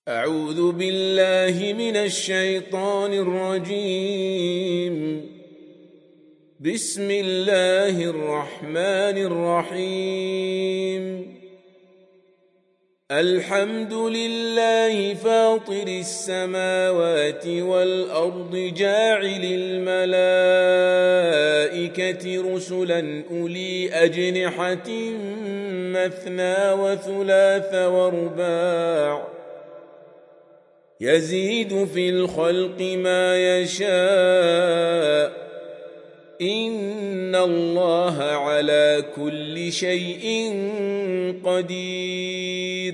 أعوذ بالله من الشيطان الرجيم. بسم الله الرحمن الرحيم. الحمد لله فاطر السماوات والأرض جاعل الملائكة رسلا أولي أجنحة مثنى وثلاث ورباع يزيد في الخلق ما يشاء إن الله على كل شيء قدير.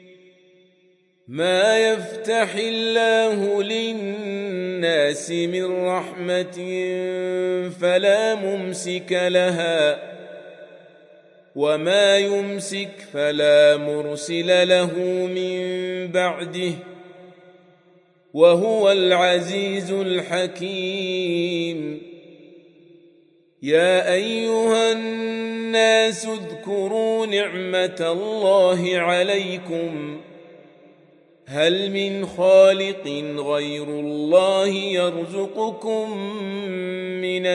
ما يفتح الله للناس من رحمة فلا ممسك لها وما يمسك فلا مرسل له من بعده وهو العزيز الحكيم. يا أيها الناس اذكروا نعمة الله عليكم هل من خالق غير الله يرزقكم من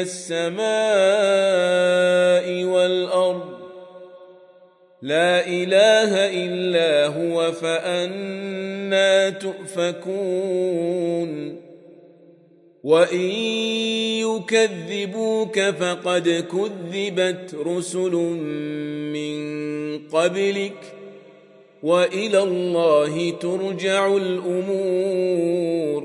السماء والأرض لا إله إلا هو فأنى تؤفكون. وإن يكذبوك فقد كذبت رسل من قبلك وإلى الله ترجع الأمور.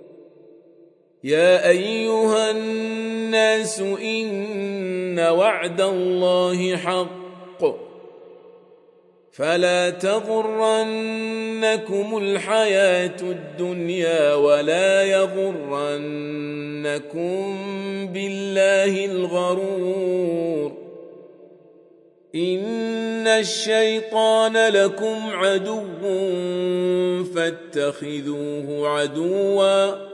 يا أيها الناس إن وعد الله حق فلا تغرنكم الحياة الدنيا ولا يغرنكم بالله الغرور. إن الشيطان لكم عدو فاتخذوه عدوا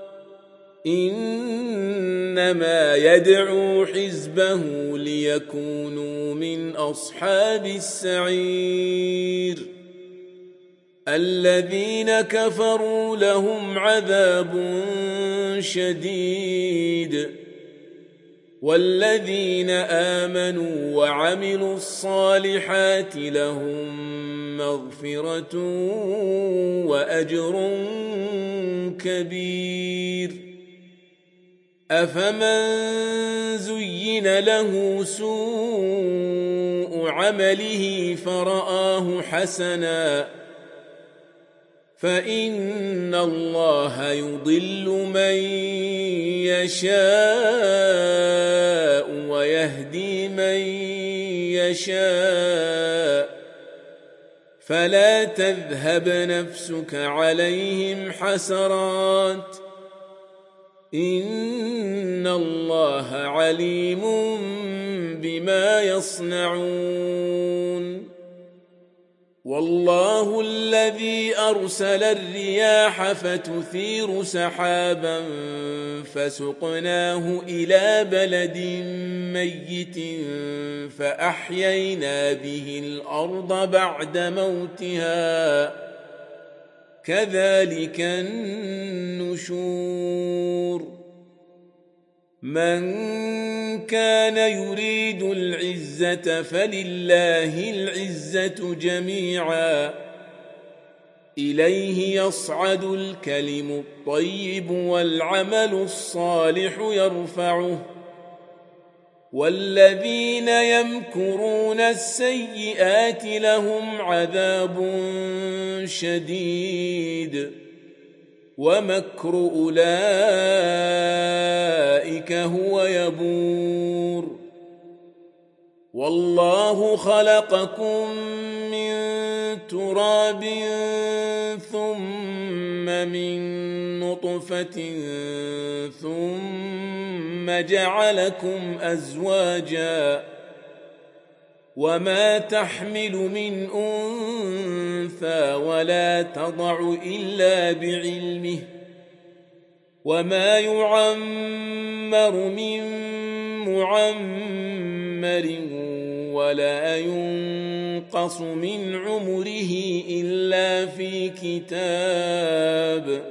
إنما يدعو حزبه ليكونوا من أصحاب السعير. الذين كفروا لهم عذاب شديد والذين آمنوا وعملوا الصالحات لهم مغفرة وأجر كبير. أفمن زين له سوء عمله فرآه حسنا فإن الله يضل من يشاء ويهدي من يشاء فلا تذهب نفسك عليهم حسرات إن الله عليم بما يصنعون. والله الذي أرسل الرياح فتثير سحابا فسقناه إلى بلد ميت فأحيينا به الأرض بعد موتها كذلك النشور. من كان يريد العزة فلله العزة جميعا إليه يصعد الكلم الطيب والعمل الصالح يرفعه والذين يمكرون السيئات لهم عذاب شديد ومكر أولئك هو يبور. والله خلقكم من تراب ثم من نطفة ثم جعلكم أزواجا وما تحمل من أنثى ولا تضع إلا بعلمه وما يعمر من معمر ولا ينقص ينقص من عمره إلا في كتاب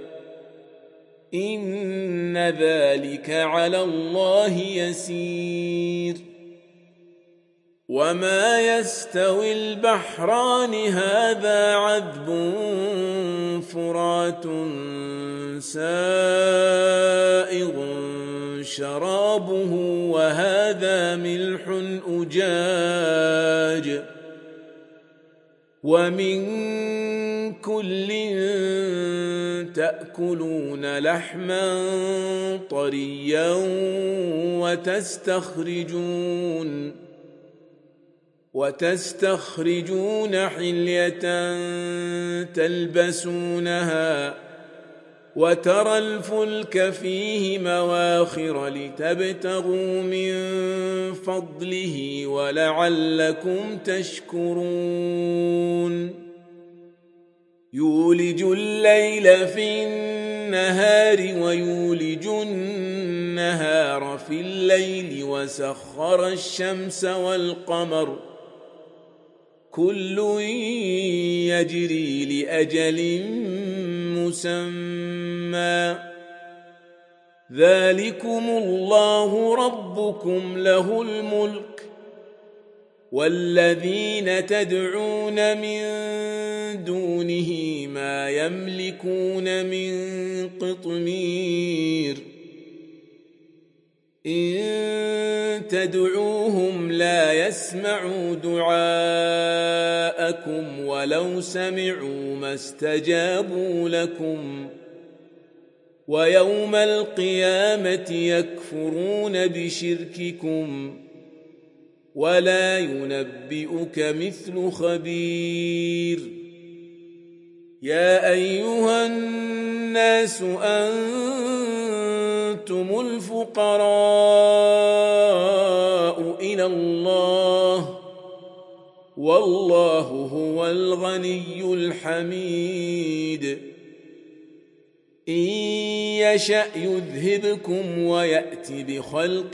إن ذلك على الله يسير وما يستوي البحران هذا عذب فرات سائغ شرابه وهذا ملح أجاج ومن كل تأكلون لحما طريا وتستخرجون حلية تلبسونها وترى الفلك فيه مواخر لتبتغوا من فضله ولعلكم تشكرون يولج الليل في النهار ويولج النهار في الليل وسخر الشمس والقمر كل يجري لأجل مسمى ذلكم الله ربكم له الملك والذين تدعون من دونه ما يملكون من قطمير إن تدعوهم لا يسمعوا دعاءكم ولو سمعوا ما استجابوا لكم ويوم القيامة يكفرون بشرككم ولا ينبئك مثل خبير يا أيها الناس أنتم الفقراء إلى الله والله هو الغني الحميد إن يشأ يذهبكم ويأت بخلق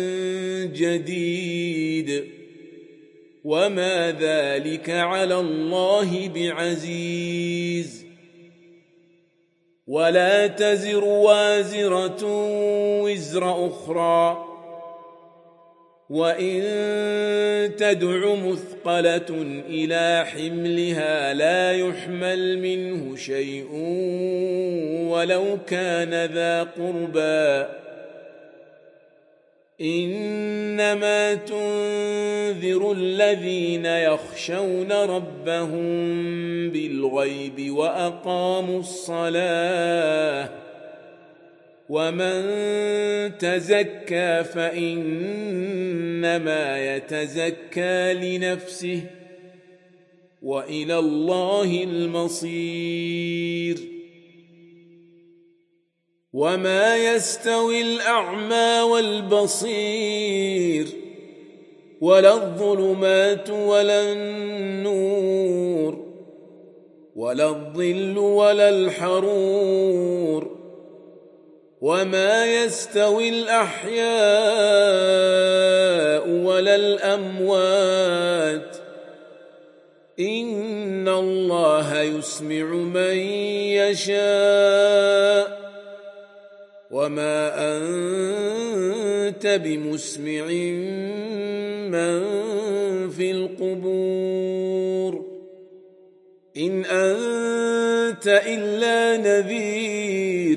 جديد وما ذلك على الله بعزيز ولا تزر وازرة وزر أخرى وإن تدع مثقلة إلى حملها لا يحمل منه شيء ولو كان ذا قربى إنما تنذر الذين يخشون ربهم بالغيب وأقاموا الصلاة ومن تزكى فإنما يتزكى لنفسه وإلى الله المصير وما يستوي الأعمى والبصير ولا الظلمات ولا النور ولا الظل ولا الحرور وما يستوي الأحياء ولا الأموات إن الله يسمع من يشاء وما أنت بمسمع من في القبور إن أنت إلا نذير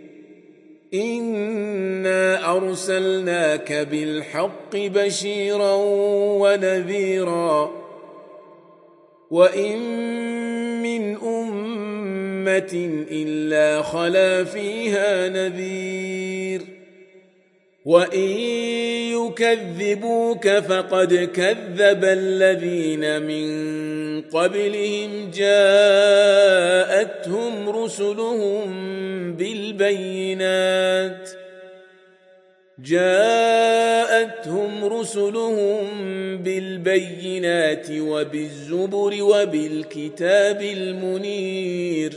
إنا أرسلناك بالحق بشيرا ونذيرا وإن من أمة إلا خلا فيها نذير وإن يكذبوك فقد كذب الذين من قبلهم جاءتهم رسلهم بالبينات وبالزبر وبالكتاب المنير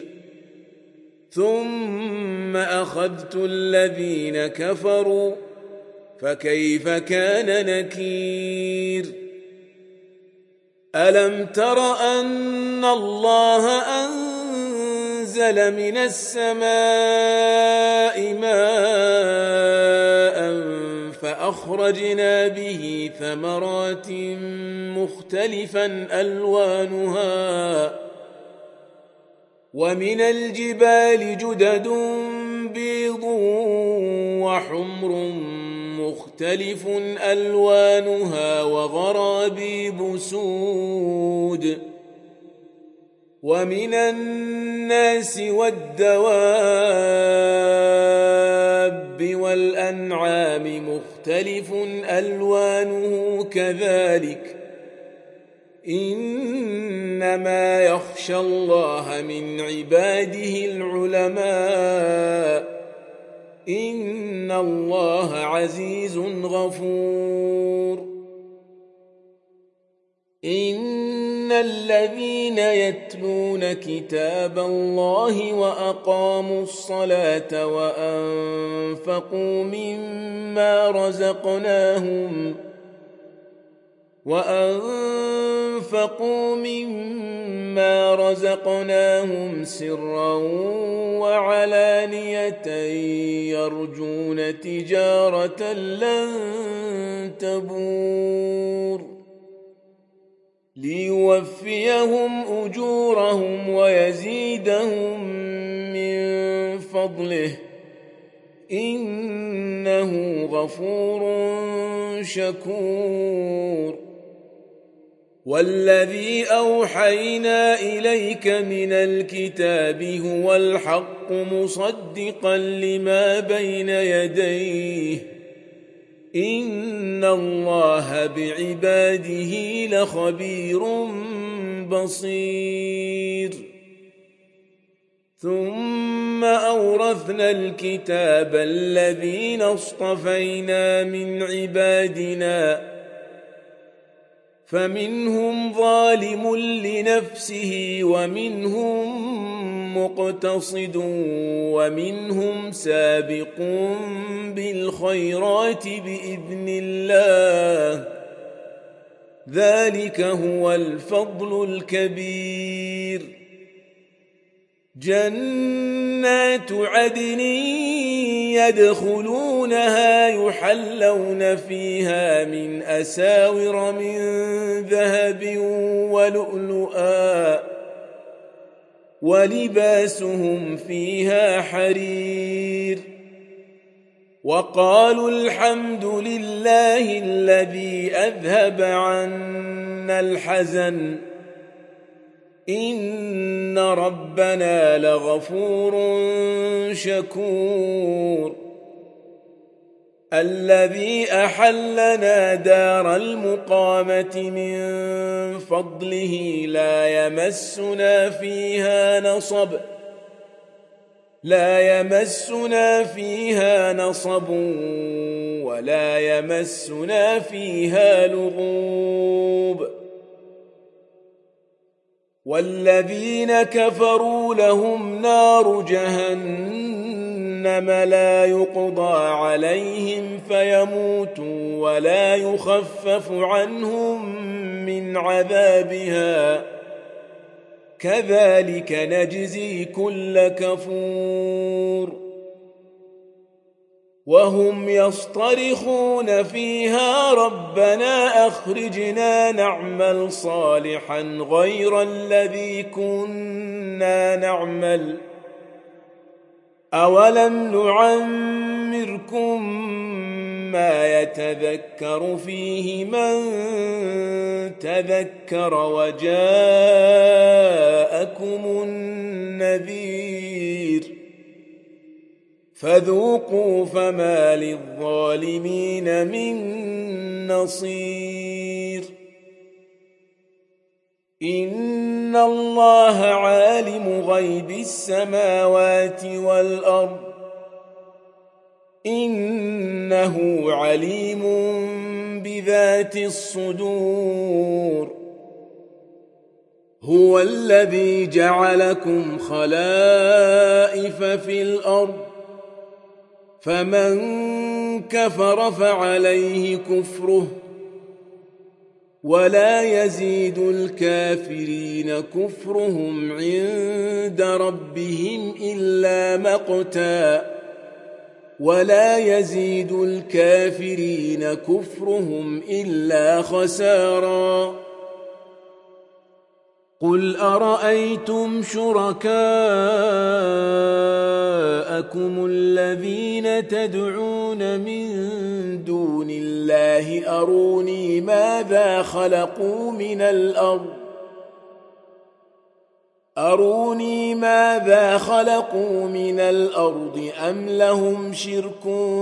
ثم أخذت الذين كفروا فكيف كان نكير ألم تر أن الله أنزل من السماء ماء فأخرجنا به ثمرات مختلفا ألوانها ومن الجبال جدد بيض وحمر مختلف ألوانها وغرابيب سود ومن الناس والدواب والأنعام مختلف ألوانه كذلك إنما يخشى الله من عباده العلماء إن الله عزيز غفور إن الذين يتلون كتاب الله وأقاموا الصلاة وأنفقوا مما رزقناهم سرا وعلانية يرجون تجارة لن تبور ليوفيهم أجورهم ويزيدهم من فضله إنه غفور شكور والذي أوحينا إليك من الكتاب هو الحق مصدقا لما بين يديه إن الله بعباده لخبير بصير ثم أورثنا الكتاب الذين اصطفينا من عبادنا فمنهم ظالم لنفسه ومنهم مقتصد ومنهم سابق بالخيرات بإذن الله ذلك هو الفضل الكبير جنات عدن يدخلونها يحلون فيها من أساور من ذهب ولؤلؤا ولباسهم فيها حرير وقالوا الحمد لله الذي أذهب عنا الحزن إن ربنا لغفور شكور الذي أحلنا دار المقامة من فضله لا يمسنا فيها نصب ولا يمسنا فيها لغوب والذين كفروا لهم نار جهنم لا يقضى عليهم فيموتوا ولا يخفف عنهم من عذابها كذلك نجزي كل كفور وهم يصطرخون فيها ربنا أخرجنا نعمل صالحا غير الذي كنا نعمل أولم نعمركم ما يتذكر فيه من تذكر وجاءكم النذير فذوقوا فما للظالمين من نصير إن الله عالم غيب السماوات والأرض إنه عليم بذات الصدور هو الذي جعلكم خلائف في الأرض فمن كفر فعليه كفره ولا يزيد الكافرين كفرهم عند ربهم إلا مقتا ولا يزيد الكافرين كفرهم إلا خسارا قل أرأيتم شركاءكم الذين تدعون من دون الله أروني ماذا خلقوا من الأرض أم لهم شرك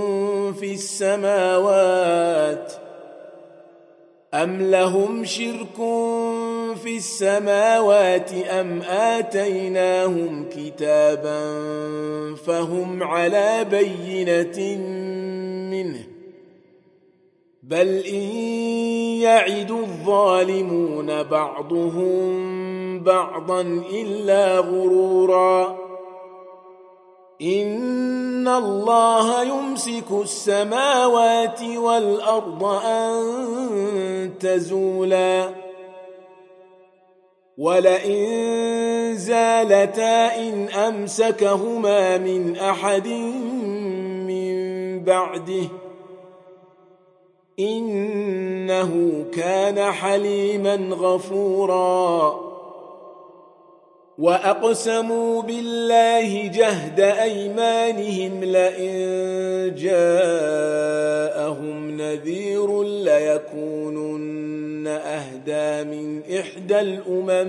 في السماوات أم آتيناهم كتابا فهم على بينة منه بل إن يعد الظالمون بعضهم بعضا إلا غرورا إن الله يمسك السماوات والأرض أن تزولا ولئن زالتا إن أمسكهما من أحد من بعده إنه كان حليما غفورا وأقسموا بالله جهد أيمانهم لئن جاءهم نذير ليكونن أهدى من إحدى الأمم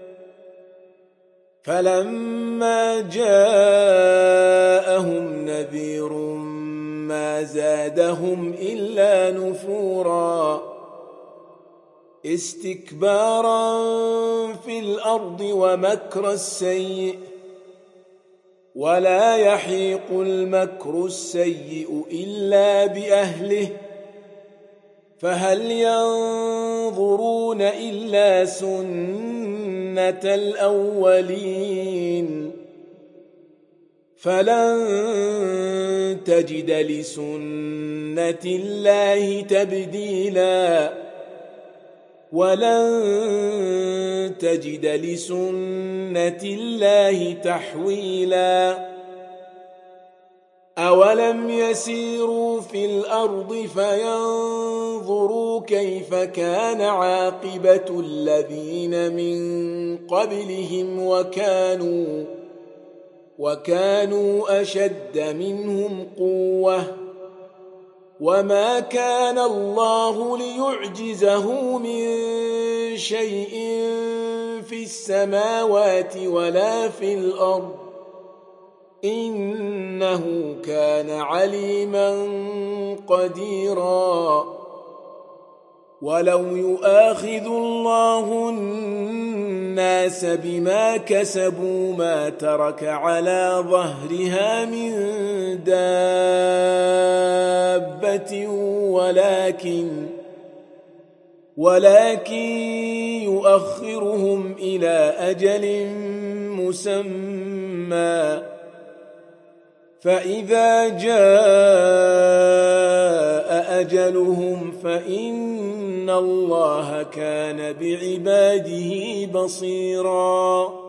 فلما جاءهم نذير ما زادهم إلا نفورا استكبارا في الأرض ومكر السيء ولا يحيق المكر السيء إلا بأهله فهل ينظرون إلا سنة الأولين فلن تجد لسنة الله تبديلا ولن تجد لسنة الله تحويلا أولم يسيروا في الأرض فينظروا كيف كان عاقبة الذين من قبلهم وكانوا أشد منهم قوة وما كان الله ليعجزه من شيء في السماوات ولا في الأرض إنه كان عليما قديرا ولو يؤاخذ الله الناس بما كسبوا ما ترك على ظهرها من دابة ولكن يؤخرهم إلى أجل مسمى فإذا جاء أجلهم فإن الله كان بعباده بصيراً